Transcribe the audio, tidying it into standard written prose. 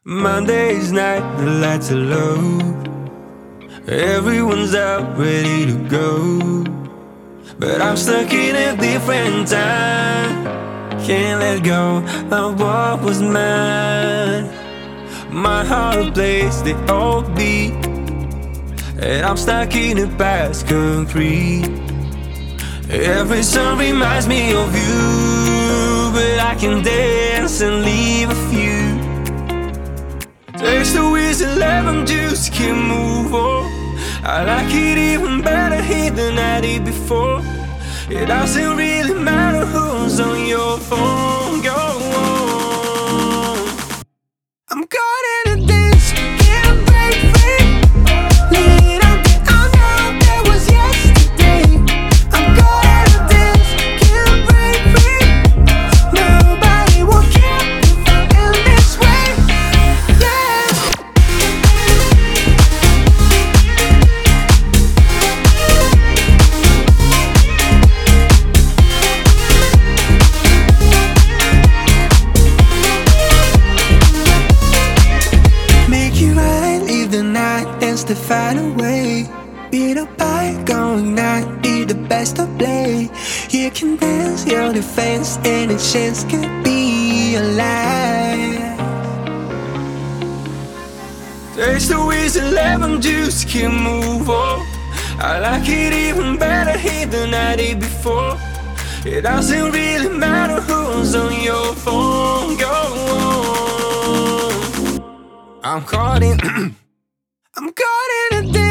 Monday's night, the lights are low. Everyone's out, ready to go. But I'm stuck in a different time. Can't let go of what was mine. My heart plays the old beat, and I'm stuck in the past concrete. Every song reminds me of you, but I can dance and leave a few. Taste the whiskey, lemon juice, can move on. I like it even better here than I did before. It doesn't really matter who's on your phone. Go on. I'm caught in a dance, can't break free. Lean on the unknown, that was yesterday. I'm caught in a dance, can't break free. Nobody will care if I end this way. Yeah. Make it right, leave the night, dance to find a way. Be the bygone night, be the best of play. You can dance, you're the fence, and a chance could be alive. Taste the whiskey, lemon juice, can move on. I like it even better here than I did before. It doesn't really matter who's on your phone. Go on. I'm caught in I'm caught in a dance.